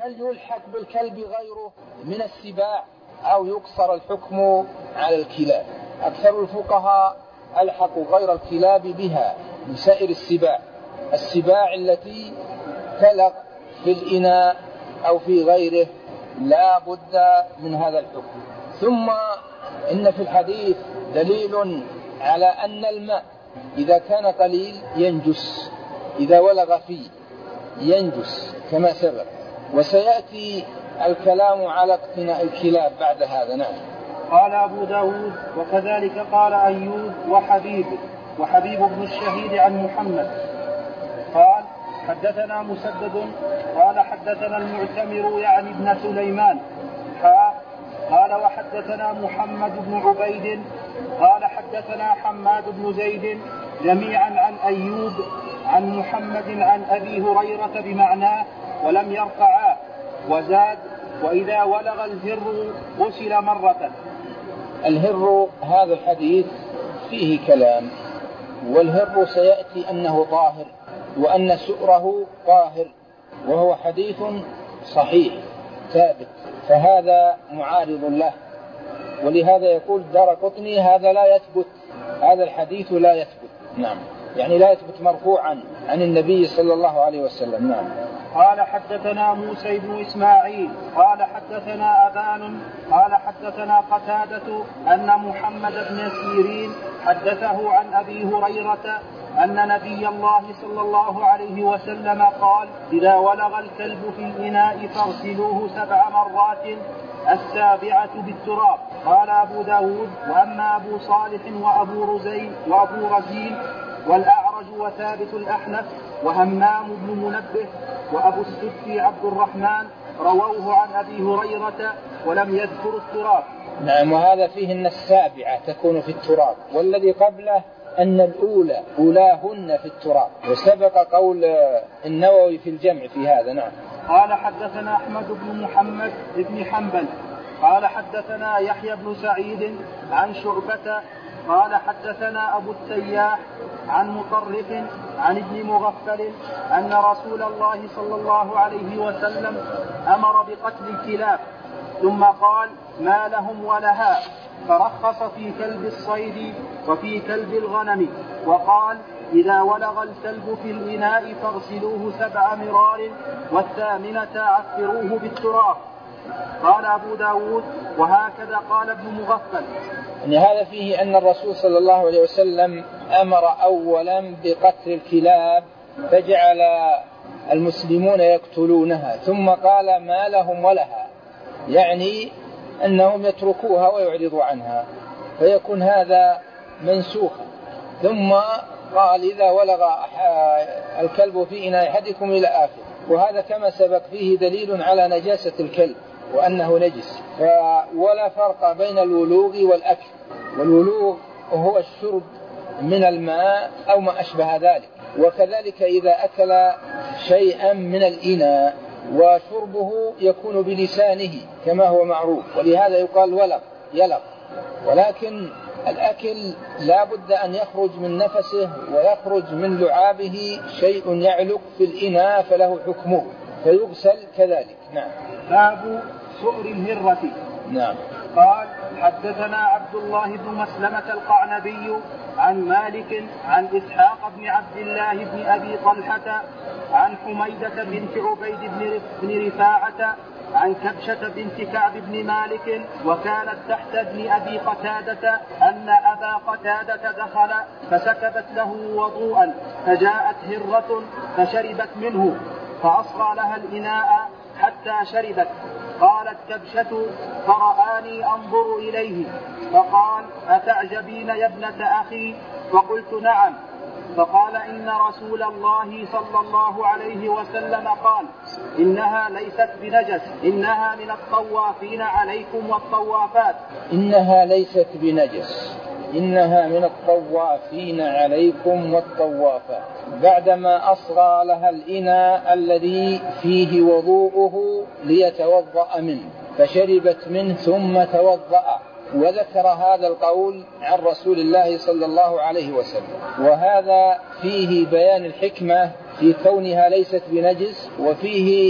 هل يلحق بالكلب غيره من السباع أو يقصر الحكم على الكلاب؟ أكثر الفقهاء ألحقوا غير الكلاب بها من سائر السباع التي تلق في الإناء أو في غيره لا بد من هذا الحكم. ثم إن في الحديث دليل على أن الماء إذا كان قليل ينجس، إذا ولغ فيه ينجس كما سبق، وسيأتي الكلام على اقتناء الكلاب بعد هذا. نعم. قال أبو داود وكذلك قال أيوب وحبيب بن الشهيد عن محمد قال حدثنا مسدد قال حدثنا المعتمر يعني ابن سليمان قال وحدثنا محمد بن عبيد قال حدثنا حماد بن زيد جميعا عن أيوب عن محمد عن أبي هريرة بمعناه ولم يرفعاه، وزاد وإذا ولغ الهر غسل مرة. الهر هذا الحديث فيه كلام، والهر سيأتي أنه طاهر وأن سؤره طاهر، وهو حديث صحيح ثابت، فهذا معارض له، ولهذا يقول الدارقطني هذا لا يثبت، هذا الحديث لا يثبت. نعم، يعني لا يثبت مرفوعا عن النبي صلى الله عليه وسلم. نعم. قال حدثنا موسى بن إسماعيل قال حدثنا أبان قال حدثنا قتادة أن محمد بن سيرين حدثه عن أبي هريرة أن نبي الله صلى الله عليه وسلم قال إذا ولغ الكلب في الإناء فاغسلوه 7 مرات، السابعة بالتراب. قال أبو داود وأما أبو صالح وأبو رزين والأعرج وثابت الأحنف وهمام بن منبه وأبو السدي عبد الرحمن رووه عن أبي هريرة ولم يذكر التراب. نعم، وهذا فيه أن السابعة تكون في التراب، والذي قبله أن الأولى أولاهن في التراب، وسبق قول النووي في الجمع في هذا. نعم. قال حدثنا أحمد بن محمد بن حنبل قال حدثنا يحيى بن سعيد عن شعبة قال حدثنا أبو التياح عن مطرف عن ابن مغفل أن رسول الله صلى الله عليه وسلم أمر بقتل الكلاب ثم قال ما لهم ولها، فرخص في كلب الصيد وفي كلب الغنم، وقال إذا ولغ الكلب في الإناء فاغسلوه 7 مرار والثامنة عفروه بالتراب. قال أبو داود وهكذا قال ابن مغفل. يعني هذا فيه أن الرسول صلى الله عليه وسلم أمر أولا بقتل الكلاب فجعل المسلمون يقتلونها، ثم قال ما لهم ولها، يعني أنهم يتركوها ويعرضوا عنها، فيكون هذا منسوخا. ثم قال إذا ولغ الكلب في إناء أحدكم إلى آخر، وهذا كما سبق فيه دليل على نجاسة الكلب وأنه نجس، ولا فرق بين الولوغ والأكل. والولوغ هو الشرب من الماء أو ما أشبه ذلك، وكذلك إذا أكل شيئا من الإناء وشربه يكون بلسانه كما هو معروف، ولهذا يقال يلغ. ولكن الأكل لا بد أن يخرج من نفسه ويخرج من لعابه شيء يعلق في الإناء فله حكمه فيغسل كذلك. نعم. باب سؤر الهرة. نعم. قال حدثنا عبد الله بن مسلمة القعنبي عن مالك عن إسحاق بن عبد الله بن أبي طلحة عن حميدة بنت عبيد بن رفاعة عن كبشة بنت كعب بن مالك وكانت تحت ابن أبي قتادة أن أبا قتادة دخل فسكبت له وضوءا فجاءت هرة فشربت منه فأصغى لها الإناء حتى شربت. قالت كبشة فرآني أنظر إليه فقال أتعجبين يا ابنة أخي؟ فقلت نعم. فقال إن رسول الله صلى الله عليه وسلم قال إنها ليست بنجس، إنها من الطوافين عليكم والطوافات. إنها ليست بنجس، إنها من الطوافين عليكم والطوافات، بعدما أصغى لها الإناء الذي فيه وضوءه ليتوضأ منه فشربت منه ثم توضأ، وذكر هذا القول عن رسول الله صلى الله عليه وسلم. وهذا فيه بيان الحكمة في كونها ليست بنجس، وفيه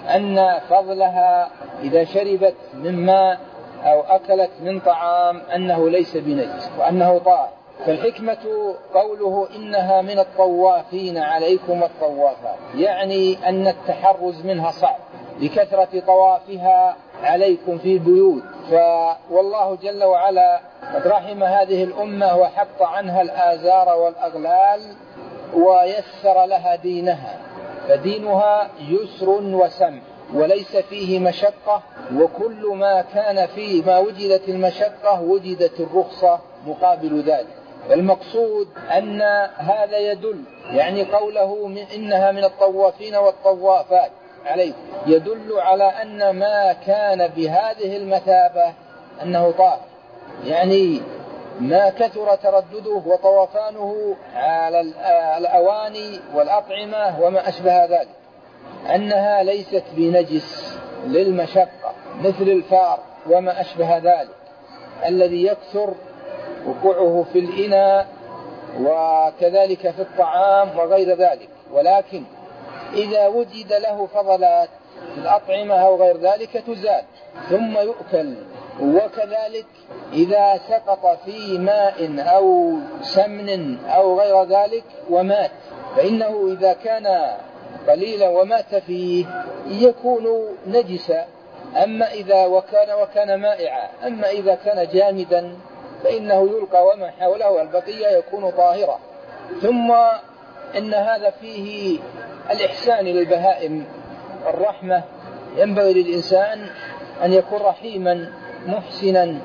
أن فضلها إذا شربت من ماء أو أكلت من طعام أنه ليس بنجس وأنه طاهر. فالحكمة قوله إنها من الطوافين عليكم الطوافات، يعني أن التحرز منها صعب لكثرة طوافها عليكم في البيوت. والله جل وعلا قد رحم هذه الأمة وحط عنها الآزار والأغلال ويسر لها دينها، فدينها يسر وسمح وليس فيه مشقة، وكل ما كان فيه ما وجدت المشقة وجدت الرخصة مقابل ذلك. المقصود أن هذا يدل، يعني قوله إنها من الطوافين والطوافات عليكم يدل على أن ما كان بهذه المثابة أنه طاهر، يعني ما كثر تردده وطوفانه على الأواني والأطعمة وما أشبه ذلك، أنها ليست بنجس للمشقة مثل الفار وما أشبه ذلك الذي يكثر وقوعه في الإناء وكذلك في الطعام وغير ذلك. ولكن إذا وجد له فضلات في الأطعمة أو غير ذلك تزال ثم يؤكل. وكذلك إذا سقط في ماء أو سمن أو غير ذلك ومات، فإنه إذا كان قليلا ومات فيه يكون نجسا، أما إذا وكان مائعا. أما إذا كان جامدا فإنه يلقى وما حوله البقية يكون طاهرا. ثم إن هذا فيه الإحسان للبهائم، الرحمة، ينبغي للإنسان أن يكون رحيما محسنا.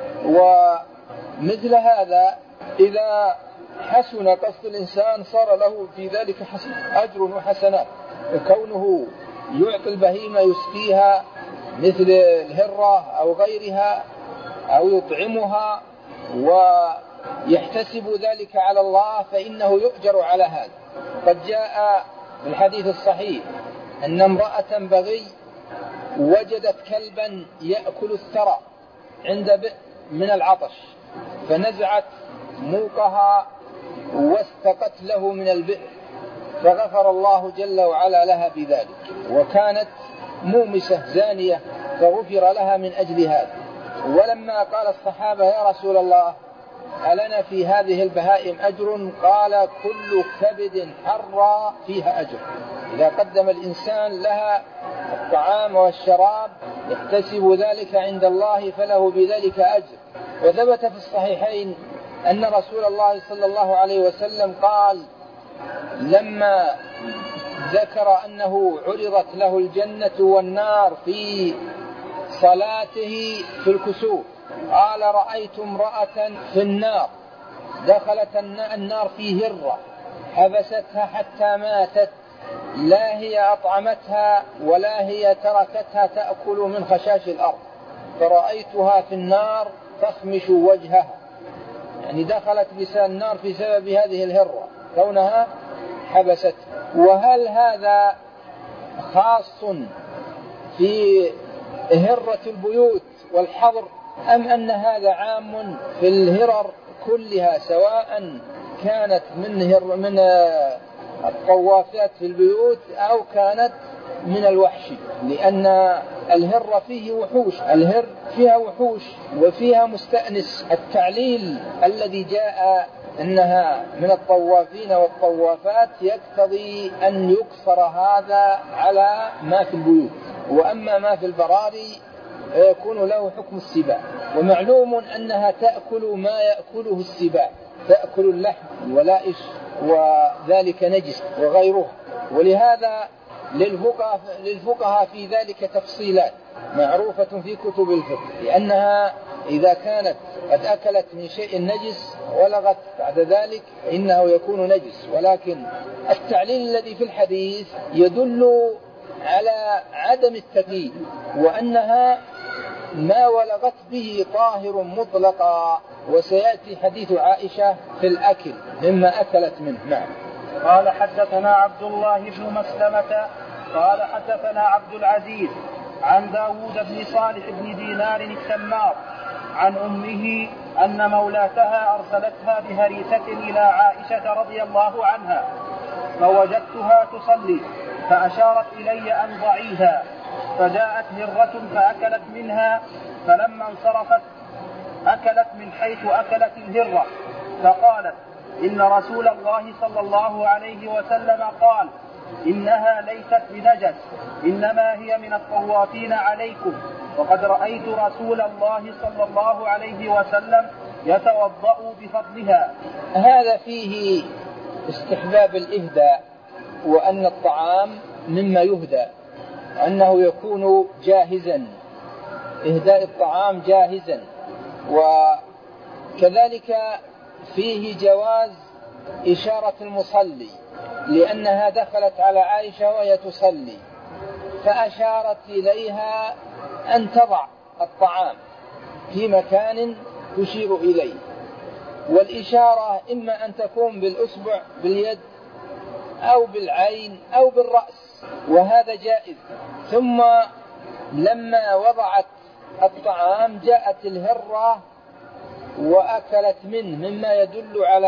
ومثل هذا إذا حسن قصد الإنسان صار له في ذلك أجر وحسنات، وكونه يعطي البهيمة يسقيها مثل الهرة أو غيرها أو يطعمها ويحتسب ذلك على الله فإنه يؤجر على هذا. قد جاء في الحديث الصحيح أن امرأة بغي وجدت كلبا يأكل الثرى عند بئر من العطش، فنزعت موقها واستقت له من البئر، فغفر الله جل وعلا لها بذلك، وكانت مومسة زانية فغفر لها من أجل هذا. ولما قال الصحابة يا رسول الله ألنا في هذه البهائم أجر؟ قال كل كبد حرى فيها أجر. إذا قدم الإنسان لها الطعام والشراب يحتسب ذلك عند الله فله بذلك أجر. وثبت في الصحيحين أن رسول الله صلى الله عليه وسلم قال لما ذكر أنه عرضت له الجنة والنار في صلاته في الكسوف قال رأيت امرأة في النار دخلت النار في هرة حبستها حتى ماتت، لا هي أطعمتها ولا هي تركتها تأكل من خشاش الأرض، فرأيتها في النار تخمش وجهها، يعني دخلت بسان النار في سبب هذه الهرة كونها حبست. وهل هذا خاص في هرة البيوت والحظر أم أن هذا عام في الهرر كلها سواء كانت من الطوافات في البيوت أو كانت من الوحش؟ لأن الهر فيه وحوش، الهر فيها وحوش وفيها مستأنس. التعليل الذي جاء أنها من الطوافين والطوافات يقتضي أن يقصر هذا على ما في البيوت، وأما ما في البراري يكون له حكم السباع. ومعلوم أنها تأكل ما يأكله السباع، تأكل اللحم والولائش وذلك نجس وغيره. ولهذا للفقهاء في ذلك تفصيلات معروفة في كتب الفقه، لأنها إذا كانت قد أكلت من شيء نجس ولغت بعد ذلك إنه يكون نجس. ولكن التعليل الذي في الحديث يدل على عدم التقييد، وأنها ما ولغت به طاهر مطلقا. وسيأتي حديث عائشة في الأكل مما أكلت منه. نعم. قال حدثنا عبد الله بن مسلمة قال حدثنا عبد العزيز عن داود بن صالح بن دينار التمار عن أمه أن مولاتها أرسلتها بهريسة إلى عائشة رضي الله عنها فوجدتها تصلي فأشارت إلي أن ضعيها، فجاءت هرة فأكلت منها، فلما انصرفت أكلت من حيث أكلت الهرة، فقالت: إن رسول الله صلى الله عليه وسلم قال: إنها ليست بنجس، إنما هي من الطوافين عليكم، وقد رأيت رسول الله صلى الله عليه وسلم يتوضأ بفضلها. هذا فيه استحباب الإهداء، وأن الطعام مما يهدى، أنه يكون جاهزا، إهداء الطعام جاهزا. وكذلك فيه جواز إشارة المصلي، لأنها دخلت على عائشة وهي تصلي فأشارت إليها أن تضع الطعام في مكان تشير إليه، والإشارة إما أن تكون بالأصبع باليد أو بالعين أو بالرأس، وهذا جائز. ثم لما وضعت الطعام جاءت الهرة وأكلت منه، مما يدل على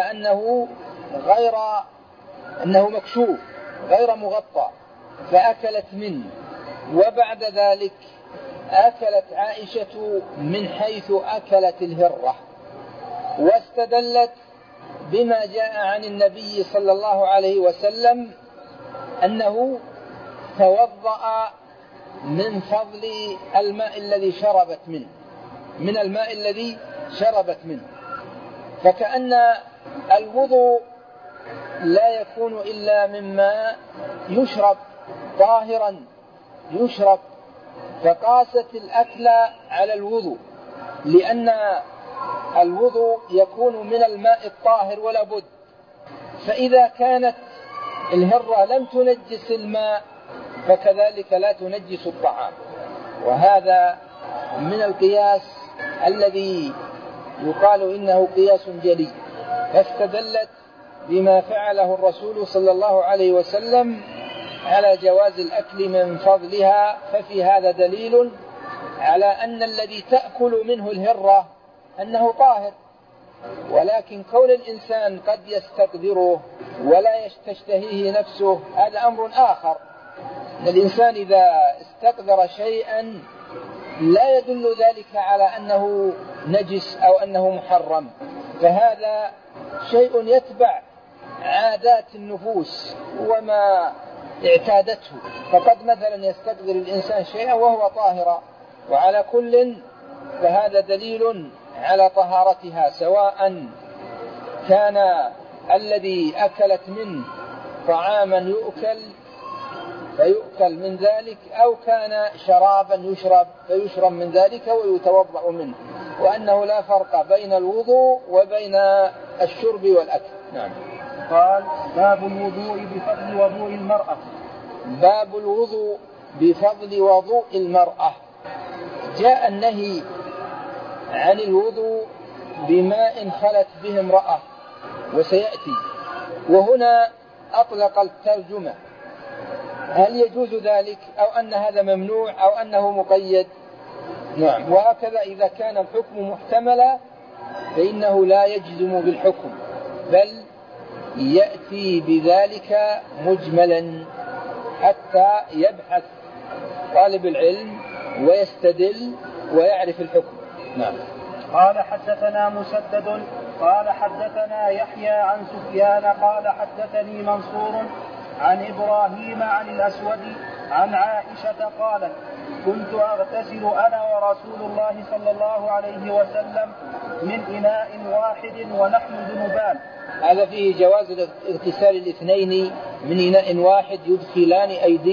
أنه مكشوف غير مغطى، فأكلت منه. وبعد ذلك أكلت عائشة من حيث أكلت الهرة، واستدلت بما جاء عن النبي صلى الله عليه وسلم أنه توضأ من فضل الماء الذي شربت منه، من الماء الذي شربت منه. فكأن الوضوء لا يكون إلا مما يشرب طاهرا يشرب، فقاست الأكل على الوضوء، لأن الوضوء يكون من الماء الطاهر ولا بد. فإذا كانت الهرة لم تنجس الماء فكذلك لا تنجس الطعام، وهذا من القياس الذي يقال إنه قياس جلي. فاستدلت بما فعله الرسول صلى الله عليه وسلم على جواز الأكل من فضلها، ففي هذا دليل على أن الذي تأكل منه الهرة أنه طاهر، ولكن كون الإنسان قد يستقدره ولا تشتهيه نفسه هذا أمر آخر. الإنسان إذا استقدر شيئا لا يدل ذلك على أنه نجس أو أنه محرم، فهذا شيء يتبع عادات النفوس وما اعتادته. فقد مثلا يستقدر الإنسان شيئا وهو طاهر، وعلى كل فهذا دليل على طهارتها، سواء كان الذي أكلت منه طعاما فيؤكل من ذلك، أو كان شرابا يشرب فيشرب من ذلك ويتوضأ منه، وأنه لا فرق بين الوضوء وبين الشرب والأكل. نعم. قال: باب الوضوء بفضل وضوء المرأة. باب الوضوء بفضل وضوء المرأة. جاء النهي عن الوضوء بماء خلت به امرأة، وسيأتي. وهنا أطلق الترجمة، هل يجوز ذلك أو أن هذا ممنوع أو أنه مقيد؟ نعم. وهكذا إذا كان الحكم محتملا فإنه لا يجزم بالحكم، بل يأتي بذلك مجملا حتى يبحث طالب العلم ويستدل ويعرف الحكم. نعم. قال: حدثنا مسدد قال حدثنا يحيى عن سفيان قال حدثني منصور عن إبراهيم عن الأسود عن عائشة قالت: كنت أغتسل أنا ورسول الله صلى الله عليه وسلم من إناء واحد ونحن جنبان. هذا فيه جواز اغتسال الاثنين من إناء واحد، يدخلان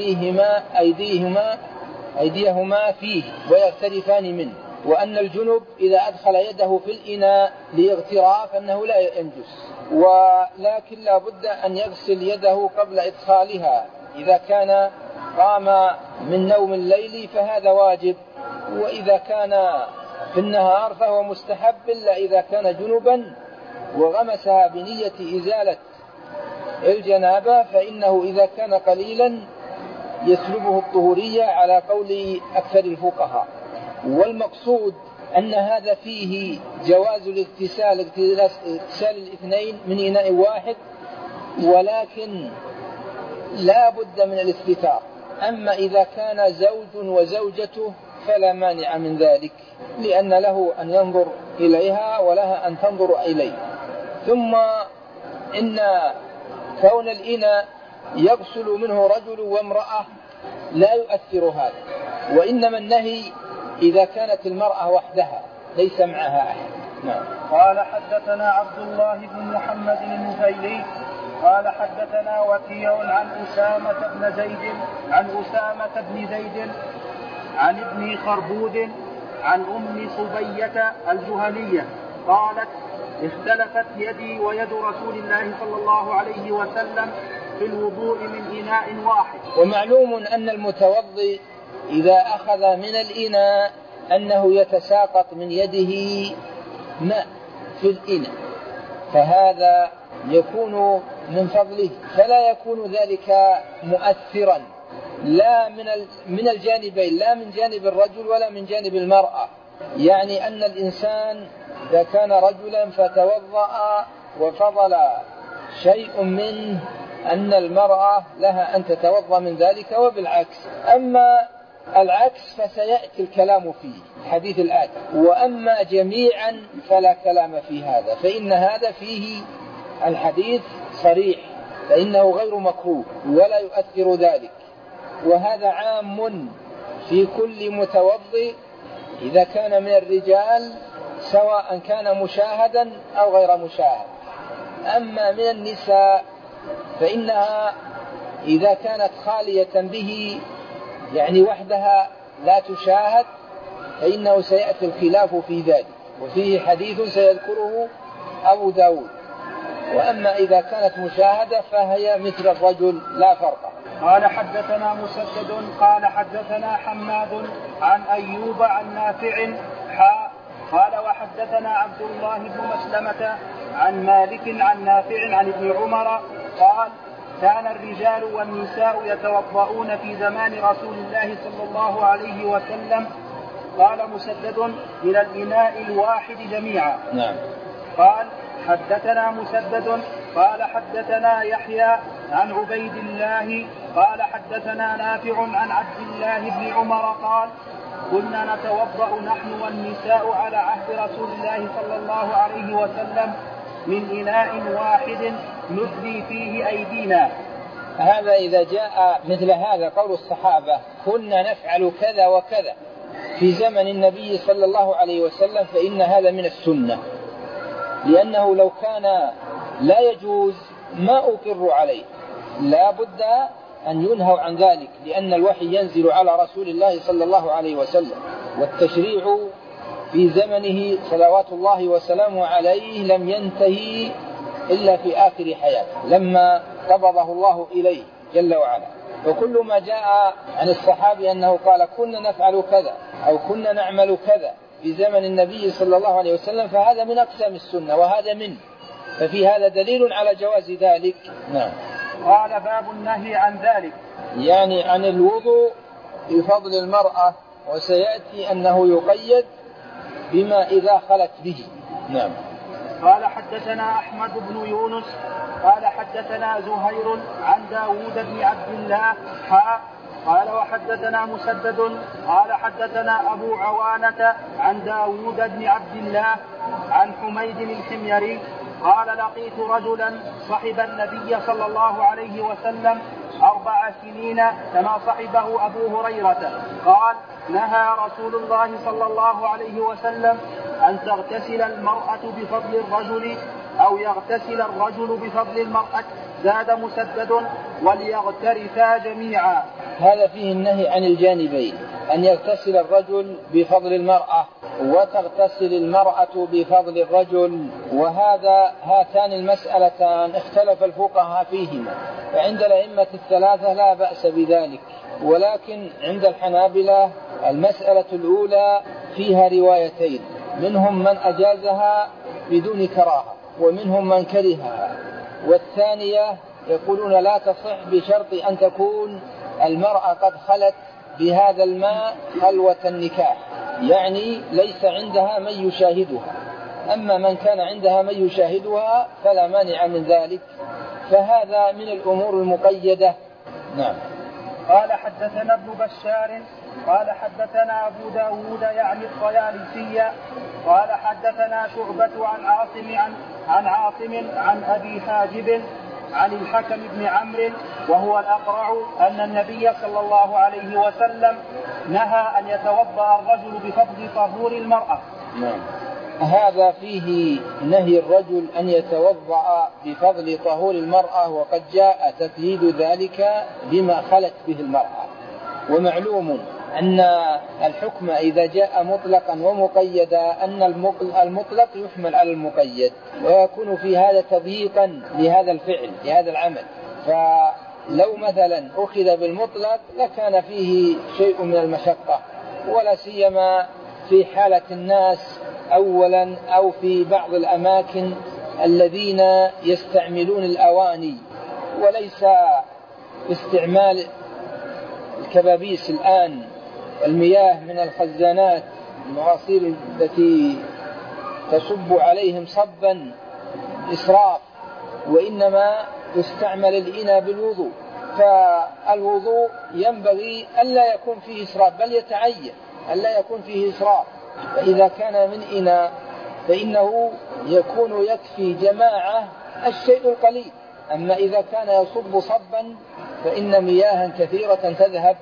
أيديهما فيه ويغترفان منه، وأن الجنب إذا أدخل يده في الإناء لاغتراف أنه لا ينجس، ولكن لا بد أن يغسل يده قبل إدخالها. إذا كان قام من نوم الليل فهذا واجب، وإذا كان في النهار فهو مستحب، إلا إذا كان جنبا وغمسها بنية إزالة الجنابة فإنه إذا كان قليلا يسلبه الطهورية على قول أكثر الفقهاء. والمقصود أن هذا فيه جواز اغتسال الاثنين من إناء واحد، ولكن لا بد من الاستتار. أما إذا كان زوج وزوجته فلا مانع من ذلك، لأن له أن ينظر إليها ولها أن تنظر إليه. ثم إن كون الإناء يغسل منه رجل وامرأة لا يؤثر هذا، وإنما النهي إذا كانت المرأة وحدها ليس معها أحد. نعم. قال حدثنا عبد الله بن محمد النفيلي قال حدثنا وكيع عن أسامة بن زيد عن ابن خربود عن أم صبية الجهنية قالت اختلفت يدي ويد رسول الله صلى الله عليه وسلم في الوضوء من إناء واحد. ومعلوم أن المتوضئ إذا أخذ من الإناء أنه يتساقط من يده ماء في الإناء، فهذا يكون من فضله، فلا يكون ذلك مؤثرا لا من الجانبين، لا من جانب الرجل ولا من جانب المرأة. يعني أن الإنسان إذا كان رجلا فتوضأ وفضل شيء منه أن المرأة لها أن تتوضأ من ذلك وبالعكس. أما العكس فسيأتي الكلام فيه حديث الآتي. وأما جميعا فلا كلام في هذا، فإن هذا فيه الحديث صريح، فإنه غير مكروه ولا يؤثر ذلك. وهذا عام في كل متوضئ إذا كان من الرجال سواء كان مشاهدا أو غير مشاهد. أما من النساء فإنها إذا كانت خالية به يعني وحدها لا تشاهد فإنه سيأتي الخلاف في ذلك، وفيه حديث سيذكره أبو داود. وأما إذا كانت مشاهدة فهي مثل الرجل لا فرق. قال حدثنا مسدد قال حدثنا حماد عن أيوب عن نافع قال وحدثنا عبد الله بن مسلمة عن مالك عن نافع عن ابن عمر قال كان الرجال والنساء يتوضؤون في زمان رسول الله صلى الله عليه وسلم. قال مسدد من الإناء الواحد جميعا. نعم. قال حدثنا مسدد قال حدثنا يحيى عن عبيد الله قال حدثنا نافع عن عبد الله بن عمر قال كنا نتوضأ نحن والنساء على عهد رسول الله صلى الله عليه وسلم من إناء واحد ندلي فيه أيدينا. هذا إذا جاء مثل هذا قول الصحابة كنا نفعل كذا وكذا في زمن النبي صلى الله عليه وسلم فإن هذا من السنة، لأنه لو كان لا يجوز ما أقر عليه، لا بد أن ينهوا عن ذلك، لأن الوحي ينزل على رسول الله صلى الله عليه وسلم، والتشريع في زمنه صلوات الله وسلامه عليه لم ينتهي إلا في آخر حياته لما قبضه الله إليه جل وعلا. وكل ما جاء عن الصحابي أنه قال كنا نفعل كذا أو كنا نعمل كذا في زمن النبي صلى الله عليه وسلم فهذا من أقسام السنة وهذا منه، ففي هذا دليل على جواز ذلك. نعم. قال باب النهي عن ذلك، يعني عن الوضوء بفضل المرأة، وسيأتي أنه يقيد بما إذا خلت به. نعم. قال حدثنا أحمد بن يونس قال حدثنا زهير عن داود بن عبد الله قال وحدثنا مسدد قال حدثنا أبو عوانة عن داود بن عبد الله عن حميد الحميري قال لقيت رجلا صحب النبي صلى الله عليه وسلم 4 سنين كما صحبه أبو هريرة. قال نهى رسول الله صلى الله عليه وسلم أن تغتسل المرأة بفضل الرجل أو يغتسل الرجل بفضل المرأة. زاد مسدد وليغترفا جميعا. هذا فيه النهي عن الجانبين، أن يغتسل الرجل بفضل المرأة وتغتسل المرأة بفضل الرجل، هاتان المسألتان اختلف الفقهاء فيهما، فعند الأئمة الثلاثة لا بأس بذلك، ولكن عند الحنابلة المسألة الأولى فيها روايتين، منهم من أجازها بدون كراهة ومنهم من كرهها، والثانية يقولون لا تصح بشرط أن تكون المرأة قد خلت بهذا الماء خلوة النكاح، يعني ليس عندها من يشاهدها. أما من كان عندها من يشاهدها فلا مانع من ذلك، فهذا من الأمور المقيدة نعم. قال حدثنا ابن بشار قال حدثنا أبو داود يعني الطيالسي قال حدثنا شعبة عن عاصم عن أبي حاجب عن الحكم بن عمرو وهو الأقرع أن النبي صلى الله عليه وسلم نهى أن يتوضأ الرجل بفضل طهور المرأة. نعم. هذا فيه نهي الرجل أن يتوضأ بفضل طهور المرأة، وقد جاء تقييد ذلك بما خلت به المرأة. ومعلوم أن الحكم إذا جاء مطلقا ومقيدا أن المطلق يحمل على المقيد، ويكون في هذا تضييقا لهذا الفعل لهذا العمل. فلو مثلا أخذ بالمطلق لكان فيه شيء من المشقة، ولا سيما في حالة الناس أولا أو في بعض الأماكن الذين يستعملون الأواني وليس استعمال الكبابيس الآن، المياه من الخزانات المغاصير التي تصب عليهم صبا إسراف، وإنما يستعمل الإناء بالوضوء. فالوضوء ينبغي ألا يكون فيه إسراف، بل يتعين ألا يكون فيه إسراف. فإذا كان من إناء فإنه يكون يكفي جماعة الشيء القليل. أما إذا كان يصب صبا فإن مياها كثيرة تذهب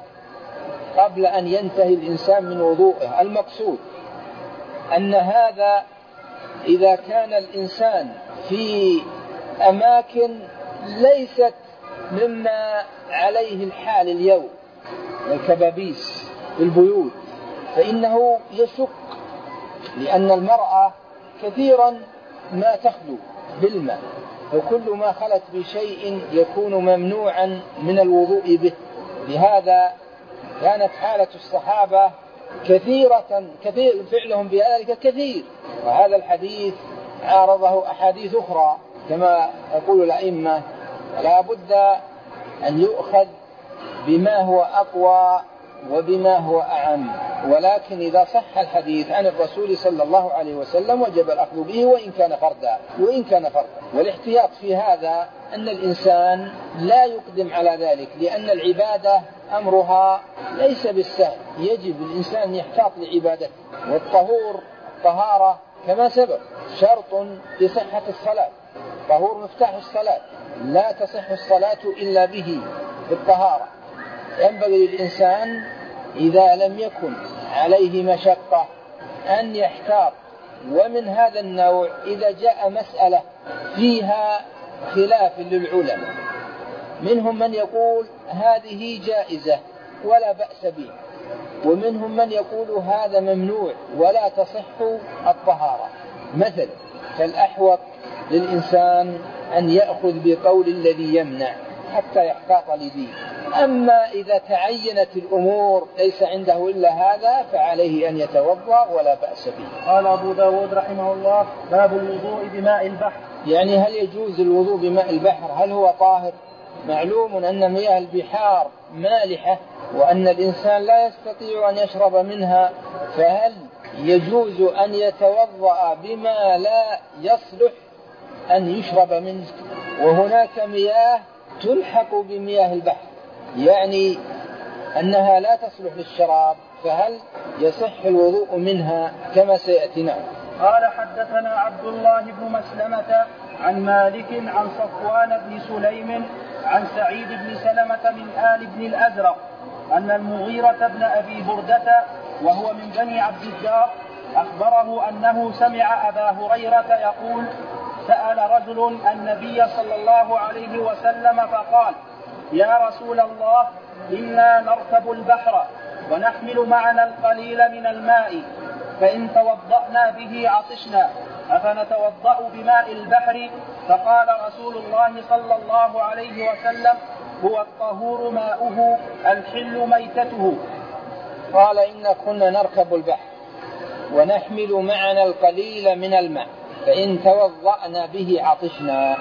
قبل أن ينتهي الإنسان من وضوءه. المقصود أن هذا إذا كان الإنسان في أماكن ليست مما عليه الحال اليوم، الكبابيس في البيوت، فإنه يشق، لأن المرأة كثيرا ما تخلو بالماء، وكل ما خلت بشيء يكون ممنوعا من الوضوء به. لهذا كانت حالة الصحابة كثير فعلهم بذلك كثير. وهذا الحديث عارضه أحاديث أخرى كما يقول الأئمة، لا بد أن يؤخذ بما هو أقوى وبما هو أعم. ولكن إذا صح الحديث عن الرسول صلى الله عليه وسلم وجب الأخذ به وإن كان فردا. والاحتياط في هذا أن الإنسان لا يقدم على ذلك، لأن العبادة أمرها ليس بالسهل، يجب الإنسان يحتاط لعبادته. الطهارة كما سبق شرط لصحة الصلاة، طهور مفتاح الصلاة، لا تصح الصلاة إلا به بالطهارة. ينبغي للإنسان إذا لم يكن عليه مشقة أن يحتاط. ومن هذا النوع إذا جاء مسألة فيها خلاف للعلماء، منهم من يقول هذه جائزة ولا بأس به، ومنهم من يقول هذا ممنوع ولا تصح الطهارة مثلا، فالأحوط للإنسان أن يأخذ بقول الذي يمنع حتى يحتاط لدين. أما إذا تعينت الأمور ليس عنده إلا هذا فعليه أن يتوضأ ولا بأس به. قال أبو داود رحمه الله: باب الوضوء بماء البحر. يعني هل يجوز الوضوء بماء البحر؟ هل هو طاهر؟ معلوم أن مياه البحار مالحة وأن الإنسان لا يستطيع أن يشرب منها، فهل يجوز أن يتوضأ بما لا يصلح أن يشرب منه؟ وهناك مياه تلحق بمياه البحر، يعني أنها لا تصلح للشراب، فهل يصح الوضوء منها كما سيأتينا؟ قال حدثنا عبد الله بن مسلمة عن مالك عن صفوان بن سليم عن سعيد بن سلمة من آل بن الأزرق أن المغيرة بن أبي بردة وهو من بني عبد الدار أخبره أنه سمع أبا هريرة يقول: سأل رجل النبي صلى الله عليه وسلم فقال: يا رسول الله، إنا نركب البحر ونحمل معنا القليل من الماء، فإن توضأنا به عطشنا، أفنتوضأ بماء البحر؟ فقال رسول الله صلى الله عليه وسلم: هو الطهور ماؤه الحل ميتته. قال: إن كنا نركب البحر ونحمل معنا القليل من الماء، فإن توضأنا به عطشنا.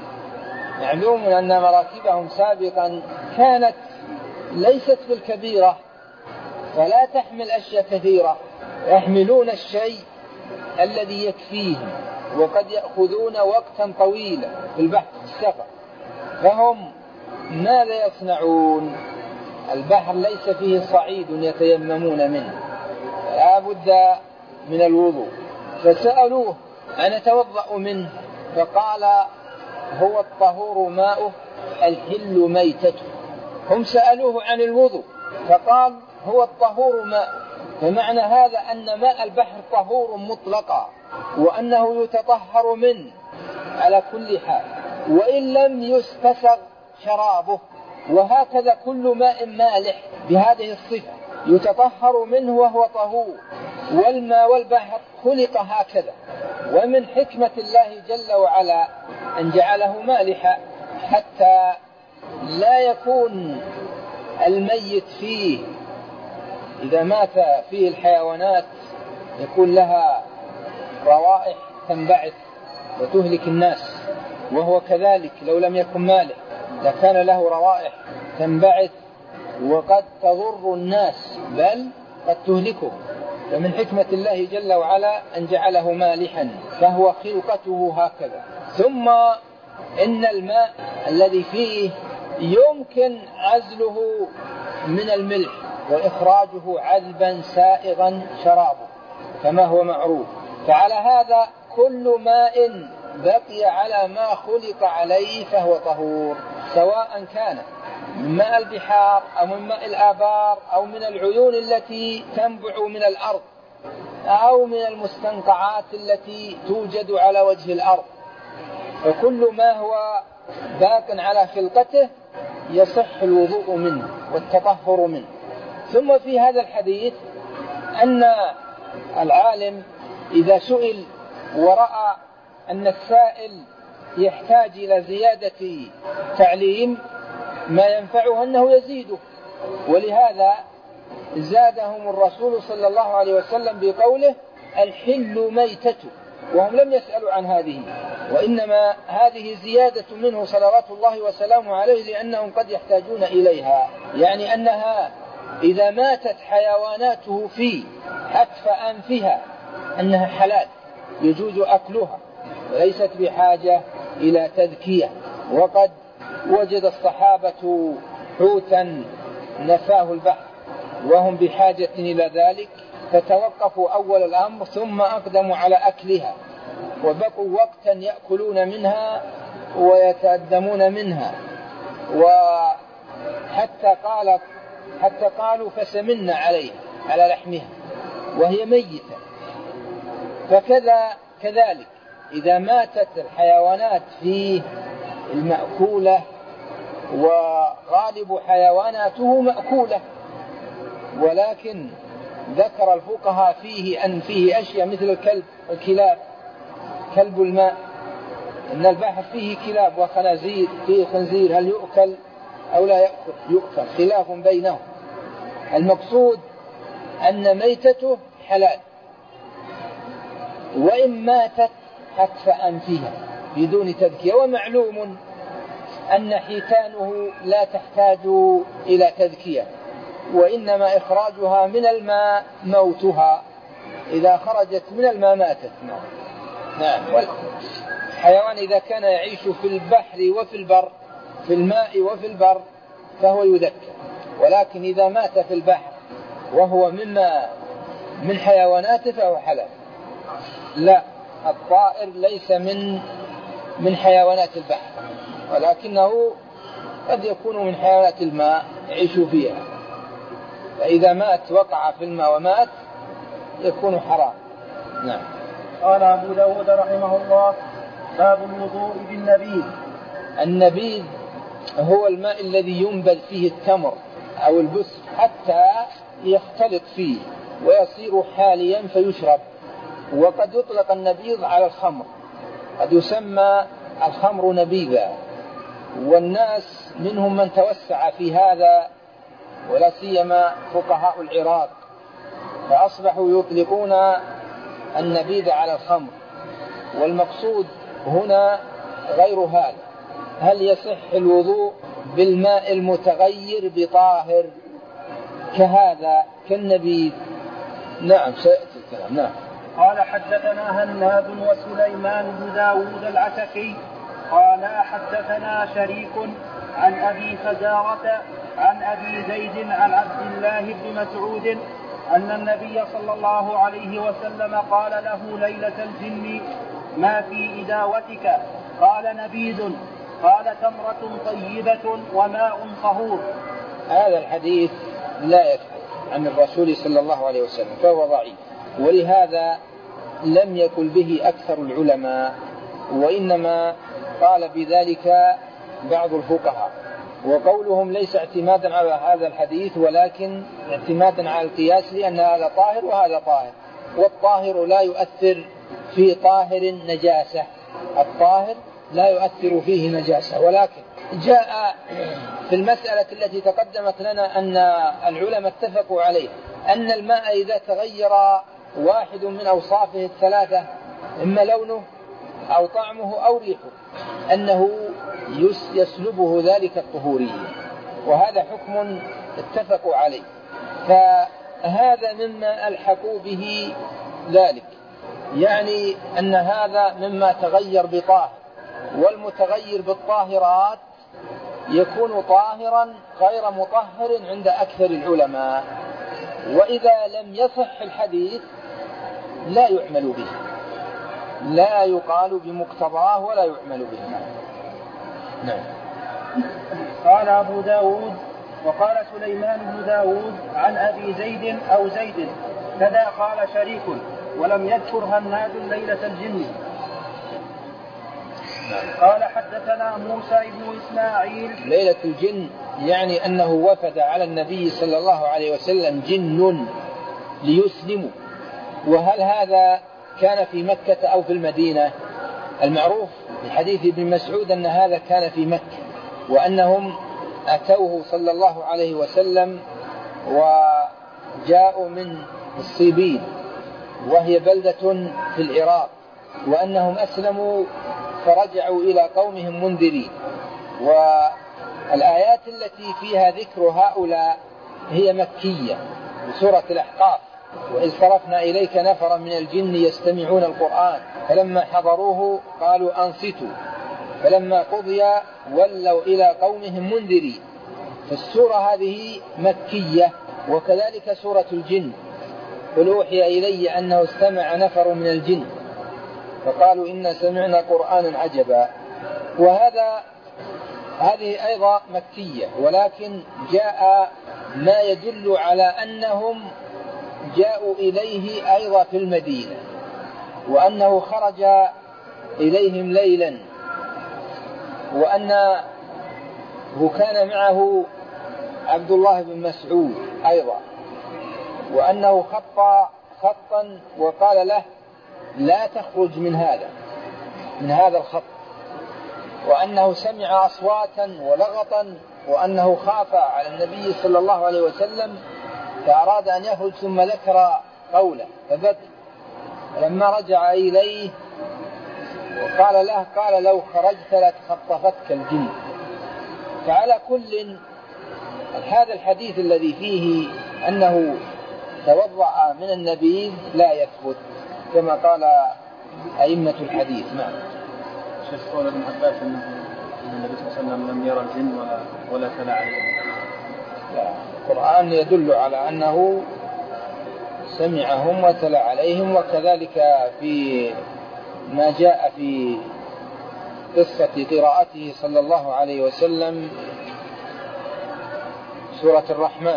معلوم أن مراكبهم سابقا كانت ليست بالكبيرة فلا تحمل أشياء كثيرة، يحملون الشيء الذي يكفيهم، وقد يأخذون وقتا طويلا في البحث السفر، فهم ماذا يصنعون؟ البحر ليس فيه صعيد يتيممون منه، لا بد من الوضوء. فسألوه أنا أتوضأ منه؟ فقال هو الطهور ماؤه الحل ميتته. هم سألوه عن الوضوء فقال هو الطهور ماء. فمعنى هذا أن ماء البحر طهور مطلقا، وأنه يتطهر منه على كل حال وإن لم يستسغ شرابه. وهكذا كل ماء مالح بهذه الصفة يتطهر منه وهو طهور. والماء والبحر خلق هكذا. ومن حكمة الله جل وعلا أن جعله مالحا حتى لا يكون الميت فيه إذا مات فيه الحيوانات يكون لها روائح تنبعث وتهلك الناس، وهو كذلك لو لم يكن مالح لكان له روائح تنبعث وقد تضر الناس بل قد تهلكه. فمن حكمة الله جل وعلا أن جعله مالحا، فهو خلقته هكذا. ثم إن الماء الذي فيه يمكن عزله من الملح وإخراجه عذبا سائغا شرابه كما هو معروف. فعلى هذا كل ماء بقي على ما خلق عليه فهو طهور، سواء كان من ماء البحار أو من ماء الآبار أو من العيون التي تنبع من الأرض أو من المستنقعات التي توجد على وجه الأرض. فكل ما هو باق على خلقته يصح الوضوء منه والتطهر منه. ثم في هذا الحديث أن العالم إذا سئل ورأى أن السائل يحتاج إلى زيادة تعليم ما ينفعه أنه يزيده، ولهذا زادهم الرسول صلى الله عليه وسلم بقوله الحل ميتته، وهم لم يسألوا عن هذه، وإنما هذه زيادة منه صلوات الله وسلامه عليه لأنهم قد يحتاجون إليها. يعني أنها إذا ماتت حيواناته في حتف أنفها أنها حلال يجوز أكلها وليست بحاجة إلى تذكية. وقد وجد الصحابة حوتا نفاه البحر وهم بحاجة إلى ذلك فتوقفوا أول الأمر ثم أقدموا على أكلها، وبقوا وقتا يأكلون منها ويتأدمون منها، حتى قالوا فسمنا عليها على لحمها وهي ميتة. كذلك إذا ماتت الحيوانات في المأكولة وغالب حيواناته مأكولة، ولكن ذكر الفقهاء فيه أن فيه أشياء مثل الكلب والكلاب، كلب الماء، إن البحر فيه كلاب وخنازير، فيه خنزير هل يؤكل أو لا يؤكل خلاف بينهم. المقصود أن ميتته حلال، وإن ماتت حتف أنفها بدون تذكية. ومعلوم أن حيتانه لا تحتاج إلى تذكية، وإنما إخراجها من الماء موتها، إذا خرجت من الماء ماتت. نعم. والحيوان إذا كان يعيش في البحر وفي البر، في الماء وفي البر، فهو يذكى. ولكن إذا مات في البحر وهو من حيواناته فهو حلال. لا، الطائر ليس من حيوانات البحر، ولكنه قد يكون من حيوانات الماء يعيش فيها، فإذا مات وقع في الماء ومات يكون حرام. نعم. قال أبو داود رحمه الله: باب الوضوء بالنبيذ. النبيذ هو الماء الذي ينبذ فيه التمر أو البسر حتى يختلط فيه ويصير حاليا فيشرب. وقد يطلق النبيذ على الخمر، قد يسمى الخمر نبيذا، والناس منهم من توسع في هذا، ولا سيما فقهاء العراق، فأصبحوا يطلقون النبيذ على الخمر. والمقصود هنا غير هذا. هل يصح الوضوء بالماء المتغير بطاهر كهذا كالنبيذ؟ نعم، سيأتي الكلام. نعم. قال حدثنا هناد وسليمان بن داود العتكي قال حدثنا شريك عن أبي فزارة عن أبي زيد عن عبد الله بن مسعود أن النبي صلى الله عليه وسلم قال له ليلة الجن ما في إداوتك؟ قال نبيذ. قال تمرة طيبة وماء طهور. هذا الحديث لا يثبت عن الرسول صلى الله عليه وسلم فهو ضعيف، ولهذا لم يقل به أكثر العلماء، وإنما قال بذلك بعض الفقهاء، وقولهم ليس اعتمادا على هذا الحديث ولكن اعتمادا على القياس، لأن هذا طاهر وهذا طاهر، والطاهر لا يؤثر في طاهر نجاسة، الطاهر لا يؤثر فيه نجاسة. ولكن جاء في المسألة التي تقدمت لنا أن العلماء اتفقوا عليه أن الماء إذا تغير واحد من أوصافه الثلاثة، إما لونه أو طعمه أو ريحه، أنه يسلبه ذلك الطهورية، وهذا حكم اتفقوا عليه. فهذا مما ألحقوا به ذلك، يعني أن هذا مما تغير بطاهر، والمتغير بالطاهرات يكون طاهرا غير مطهر عند أكثر العلماء، وإذا لم يصح الحديث لا يعمل به، لا يقال بمقتضاه ولا يعمل به. نعم. قال أبو داود وقال سليمان بن داود عن أبي زيد أو زيد كذا قال شريك، ولم يذكر هناد ليلة الجن. قال حدثنا موسى بن إسماعيل. ليلة الجن يعني أنه وفد على النبي صلى الله عليه وسلم جن ليسلموا. وهل هذا كان في مكة أو في المدينة؟ المعروف في حديث ابن مسعود أن هذا كان في مكة، وأنهم أتوه صلى الله عليه وسلم وجاءوا من الصيبين وهي بلدة في العراق، وأنهم أسلموا فرجعوا إلى قومهم منذرين. والآيات التي فيها ذكر هؤلاء هي مكية بسورة الأحقاف: وإذ صرفنا إليك نفرا من الجن يستمعون القرآن فلما حضروه قالوا أنصتوا فلما قضي ولوا إلى قومهم منذرين. فالسورة هذه مكية، وكذلك سورة الجن: قل أوحي إلي أنه استمع نفر من الجن فقالوا إنا سمعنا قرآنا عجبا. هذه أيضا مكية، ولكن جاء ما يدل على أنهم جاءوا إليه أيضا في المدينة، وأنه خرج إليهم ليلا، وأنه كان معه عبد الله بن مسعود أيضا، وأنه خطا وقال له لا تخرج من هذا الخط، وأنه سمع أصواتا ولغطا، وأنه خاف على النبي صلى الله عليه وسلم فأراد أن يخرج، ثم ذكر قوله فبكى. لما رجع إليه وقال له قال لو خرجت لتخطفتك الجن. فعلى كل هذا الحديث الذي فيه أنه توضأ من النبيذ لا يثبت كما قال أئمة الحديث. نعم. شيخ قول ابن عباس أن النبي صلى الله عليه وسلم لم يرى الجن ولا تلا عليهم. لا، القرآن يدل على أنه سمعهم وتلا عليهم، وكذلك في ما جاء في قصة قراءته صلى الله عليه وسلم سورة الرحمن،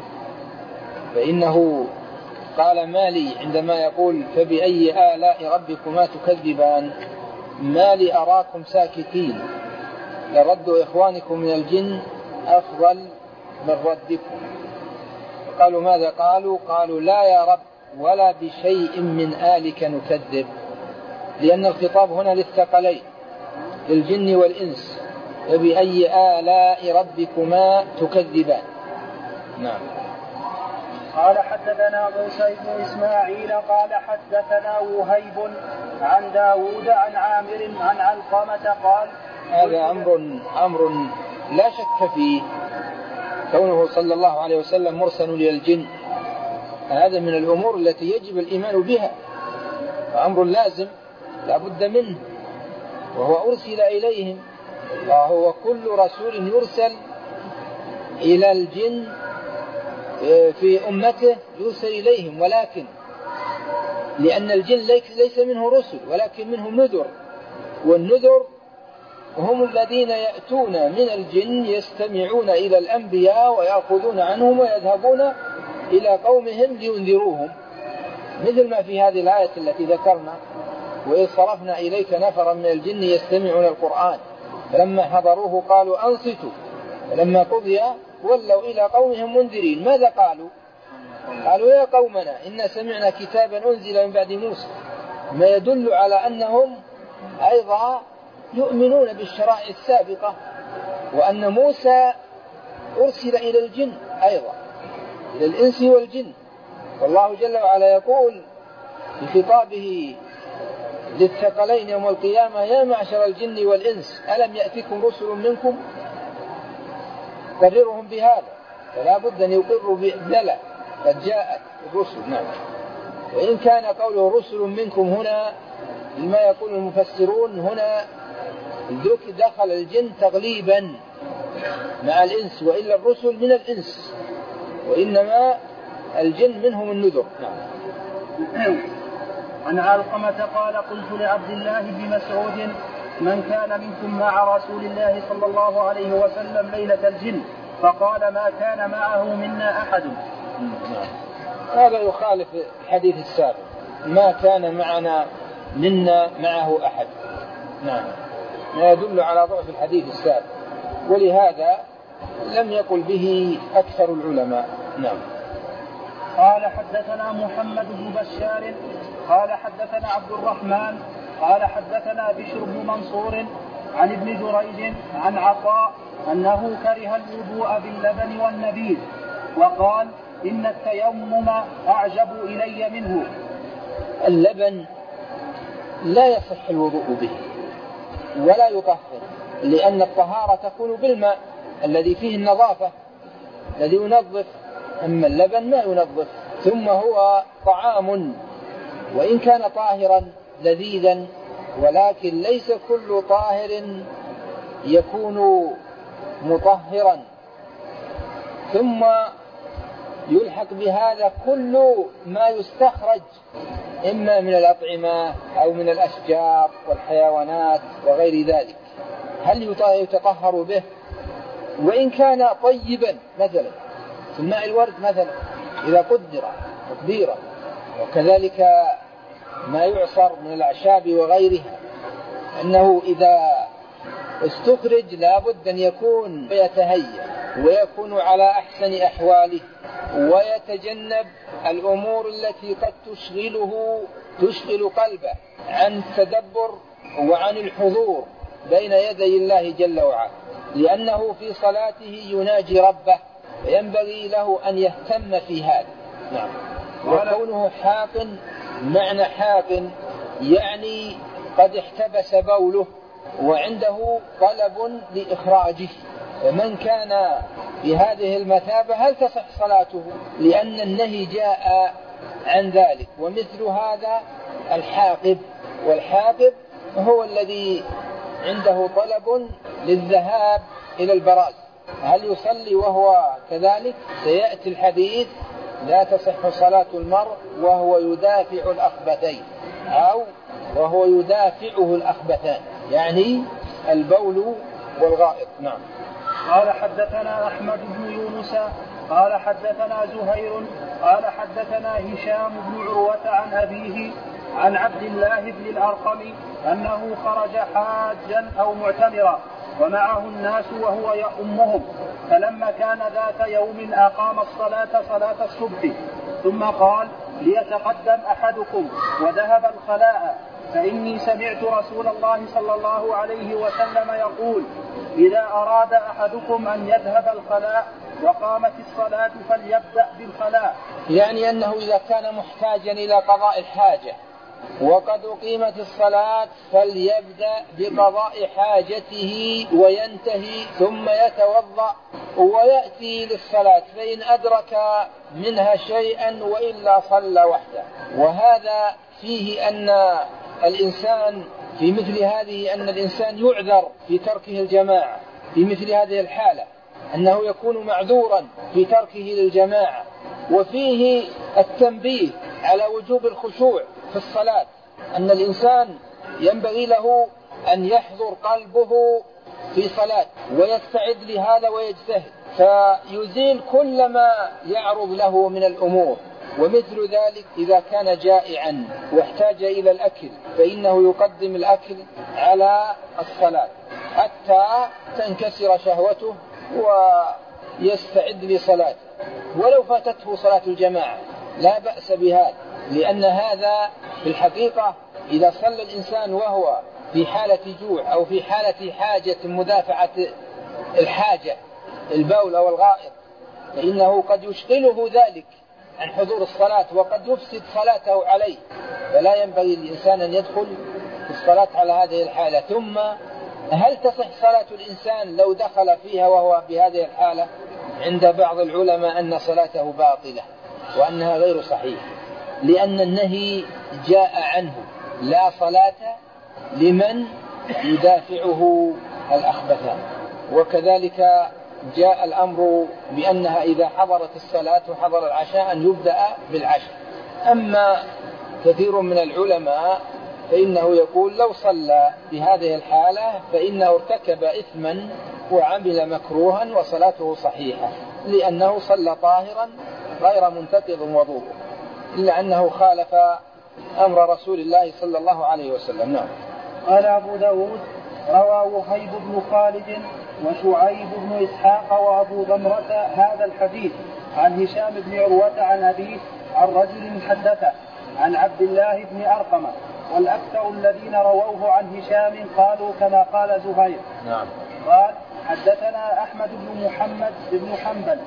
فإنه قال ما لي عندما يقول فبأي آلاء ربكما تكذبان ما لي أراكم ساكتين لرد إخوانكم من الجن أفضل من ردكم. قالوا ماذا قالوا لا يا رب ولا بشيء من آلك نكذب، لأن الخطاب هنا للثقلين للجن والإنس. فبأي آلاء ربكما تكذبان. نعم. قال حدثنا موسى بن إسماعيل قال حدثنا وهيب عن داود عن عامر عن علقمة قال هذا أمر لا شك فيه، كونه صلى الله عليه وسلم مرسل للجن، هذا من الأمور التي يجب الإيمان بها، فأمر لازم لا بد منه، وهو أرسل إليهم وهو كل رسول يرسل إلى الجن في أمته يرسل إليهم، ولكن لأن الجن ليس منه رسل ولكن منهم نذر، والنذر هم الذين يأتون من الجن يستمعون إلى الأنبياء ويأخذون عنهم ويذهبون إلى قومهم لينذروهم، مثل ما في هذه الآية التي ذكرنا: وإذ صرفنا إليك نفرا من الجن يستمعون القرآن فلما حضروه قالوا أنصتوا فلما قضي ولوا إلى قومهم منذرين. ماذا قالوا؟ قالوا يا قومنا إنا سمعنا كتابا أنزل من بعد موسى، ما يدل على أنهم أيضا يؤمنون بالشرائع السابقة، وأن موسى أرسل إلى الجن أيضا، إلى الإنس والجن. والله جل وعلا يقول بخطابه للثقلين يوم القيامة: يا معشر الجن والإنس ألم يأتكم رسل منكم قررهم بهذا، فلا بد أن يقروا بلى قد جاءت الرسل. نعم. وإن كان قوله رسل منكم هنا لما يقول المفسرون هنا دخل الجن تغليبا مع الإنس، وإلا الرسل من الإنس، وإنما الجن منهم النذر. نعم. عن علقمة قال: قلت لعبد الله بن مسعود: من كان منكم مع رسول الله صلى الله عليه وسلم ليلة الجن؟ فقال: ما كان معه منا أحد. هذا يخالف الحديث السابق: ما كان منا معه أحد. نعم، ما يدل على ضعف الحديث السابق، ولهذا لم يقل به أكثر العلماء. نعم. قال: حدثنا محمد بن بشار قال حدثنا عبد الرحمن قال حدثنا بشر بن منصور عن ابن جريج عن عطاء أنه كره الوضوء باللبن والنبيذ، وقال: إن التيمم أعجب إلي منه. اللبن لا يصح الوضوء به ولا يطهر، لأن الطهارة تكون بالماء الذي فيه النظافة الذي ينظف، أما اللبن ما ينظف. ثم هو طعام وإن كان طاهرا لذيذا، ولكن ليس كل طاهر يكون مطهرا. ثم يلحق بهذا كل ما يستخرج إما من الأطعمة أو من الأشجار والحيوانات وغير ذلك، هل يتطهر به؟ وإن كان طيبا مثلا في الماء الورد مثلا إذا قدر تقديرا، وكذلك ما يعصر من الأعشاب وغيرها، أنه إذا استخرج لابد أن يكون يتهيأ ويكون على أحسن أحواله، ويتجنب الأمور التي قد تشغل قلبه عن التدبر وعن الحضور بين يدي الله جل وعلا، لأنه في صلاته يناجي ربه، فينبغي له أن يهتم في هذا. نعم. وكونه حاق، معنى حاق يعني قد احتبس بوله وعنده طلب لإخراجه، ومن كان بهذه المثابة هل تصح صلاته؟ لأن النهي جاء عن ذلك. ومثل هذا الحاقب، والحاقب هو الذي عنده طلب للذهاب إلى البراز، هل يصلي وهو كذلك؟ سيأتي الحديث: لا تصح صلاة المرء وهو يدافع الأخبثين، أو وهو يدافعه الأخبثان، يعني البول والغائط. نعم. قال: حدثنا أحمد بن يونس قال حدثنا زهير قال حدثنا هشام بن عروة عن أبيه عن عبد الله بن الأرقم أنه خرج حاجا أو معتمرا ومعه الناس وهو يؤمهم، فلما كان ذات يوم أقام الصلاة صلاة الصبح، ثم قال: ليتقدم أحدكم وذهب الخلاء، فإني سمعت رسول الله صلى الله عليه وسلم يقول: إذا أراد أحدكم أن يذهب الخلاء وقامت الصلاة فليبدأ بالخلاء. يعني أنه إذا كان محتاجا إلى قضاء الحاجة وقد أقيمت الصلاة فليبدأ بقضاء حاجته وينتهي ثم يتوضأ ويأتي للصلاة، فإن أدرك منها شيئا وإلا صلى وحده. وهذا فيه أن الإنسان في مثل هذه أن الإنسان يعذر في تركه الجماعة في مثل هذه الحالة، أنه يكون معذورا في تركه للجماعة. وفيه التنبيه على وجوب الخشوع في الصلاة، أن الإنسان ينبغي له أن يحضر قلبه في صلاة ويستعد لهذا ويجتهد، فيزيل كل ما يعرض له من الأمور. ومثل ذلك إذا كان جائعا واحتاج إلى الأكل فإنه يقدم الأكل على الصلاة حتى تنكسر شهوته ويستعد لصلاته، ولو فاتته صلاة الجماعة لا بأس بهذا، لأن هذا في الحقيقة إذا صلى الإنسان وهو في حالة جوع أو في حالة حاجة مدافعة الحاجة البول أو الغائط فإنه قد يشغله ذلك عن حضور الصلاة وقد يفسد صلاته عليه، فلا ينبغي للإنسان أن يدخل في الصلاة على هذه الحالة. ثم هل تصح صلاة الإنسان لو دخل فيها وهو بهذه الحالة؟ عند بعض العلماء أن صلاته باطلة وأنها غير صحيحة، لأن النهي جاء عنه لا صلاة لمن يدافعه الأخبثان. وكذلك جاء الأمر بأنها إذا حضرت الصلاة وحضر العشاء أن يبدأ بالعشاء. أما كثير من العلماء فإنه يقول لو صلى بهذه الحالة فإنه ارتكب إثما وعمل مكروها وصلاته صحيحة، لأنه صلى طاهرا غير منتقض وضوء، إلا أنه خالف أمر رسول الله صلى الله عليه وسلم. نعم. قال أبو داود روى وهيب بن خالد وشعيب بن إسحاق وأبو ضمرة هذا الحديث عن هشام بن عروة عن أبيه عن رجل حدثه عن عبد الله بن أرقمة، والأكثر الذين رووه عن هشام قالوا كما قال زهير. نعم. قال حدثنا أحمد بن محمد بن حنبل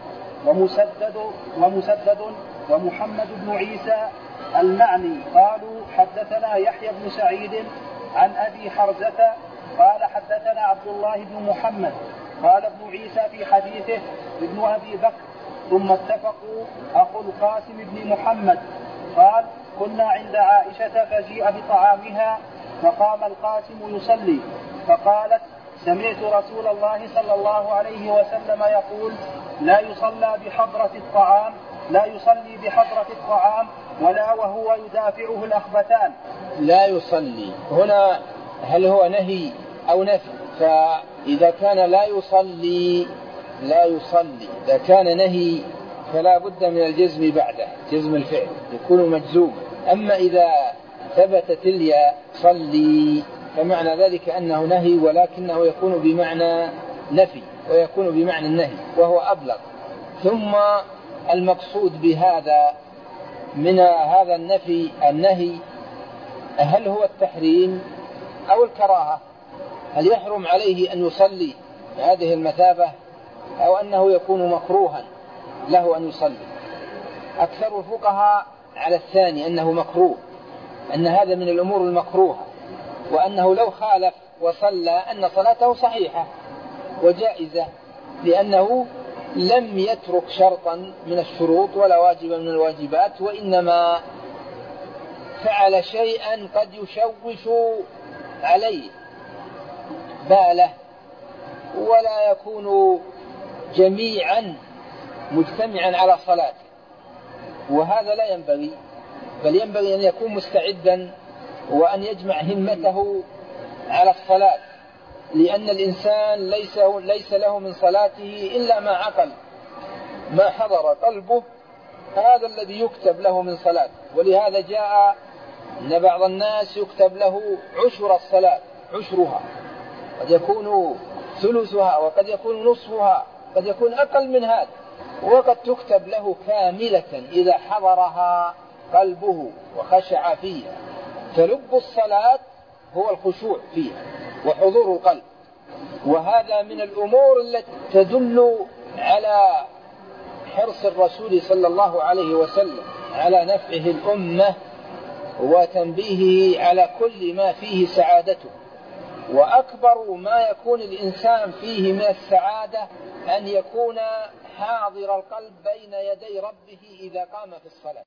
ومسدد ومحمد بن عيسى المعني قالوا حدثنا يحيى بن سعيد عن أبي حرزة قال حدثنا عبد الله بن محمد قال ابن عيسى في حديثه ابن أبي بكر ثم اتفقوا أخو القاسم بن محمد قال كنا عند عائشة فجيء بطعامها فقام القاسم يصلي فقالت سمعت رسول الله صلى الله عليه وسلم يقول لا يصلي بحضرة الطعام ولا وهو يدافعه الأخبثان. لا يصلي هنا هل هو نهي أو نفي؟ فإذا كان لا يصلي إذا كان نهي فلا بد من الجزم بعده، جزم الفعل يكون مجزوم. أما إذا ثبتت الياء صلي فمعنى ذلك أنه نهي، ولكنه يكون بمعنى نفي ويكون بمعنى النهي وهو أبلغ. ثم المقصود بهذا من هذا النهي هل هو التحريم أو الكراهة؟ هل يحرم عليه أن يصلي هذه المثابة أو أنه يكون مكروها له أن يصلي؟ أكثر الفقهاء على الثاني أنه مكروه، أن هذا من الأمور المكروهة، وأنه لو خالف وصلى أن صلاته صحيحة وجائزة، لأنه لم يترك شرطا من الشروط ولا واجبا من الواجبات، وإنما فعل شيئا قد يشوش عليه باله ولا يكون جميعا مجتمعا على صلاته، وهذا لا ينبغي، بل ينبغي أن يكون مستعدا وأن يجمع همته على الصلاة، لأن الإنسان ليس له من صلاته إلا ما عقل، ما حضر قلبه هذا الذي يكتب له من صلاة. ولهذا جاء أن بعض الناس يكتب له عشر الصلاة، عشرها قد يكون ثلثها وقد يكون نصفها قد يكون أقل من هذا، وقد تكتب له كاملة إذا حضرها قلبه وخشع فيها. فلب الصلاة هو الخشوع فيها وحضور القلب، وهذا من الأمور التي تدل على حرص الرسول صلى الله عليه وسلم على نفعه الأمة وتنبيهه على كل ما فيه سعادته. وأكبر ما يكون الإنسان فيه من السعادة أن يكون حاضر القلب بين يدي ربه إذا قام في الصلاة.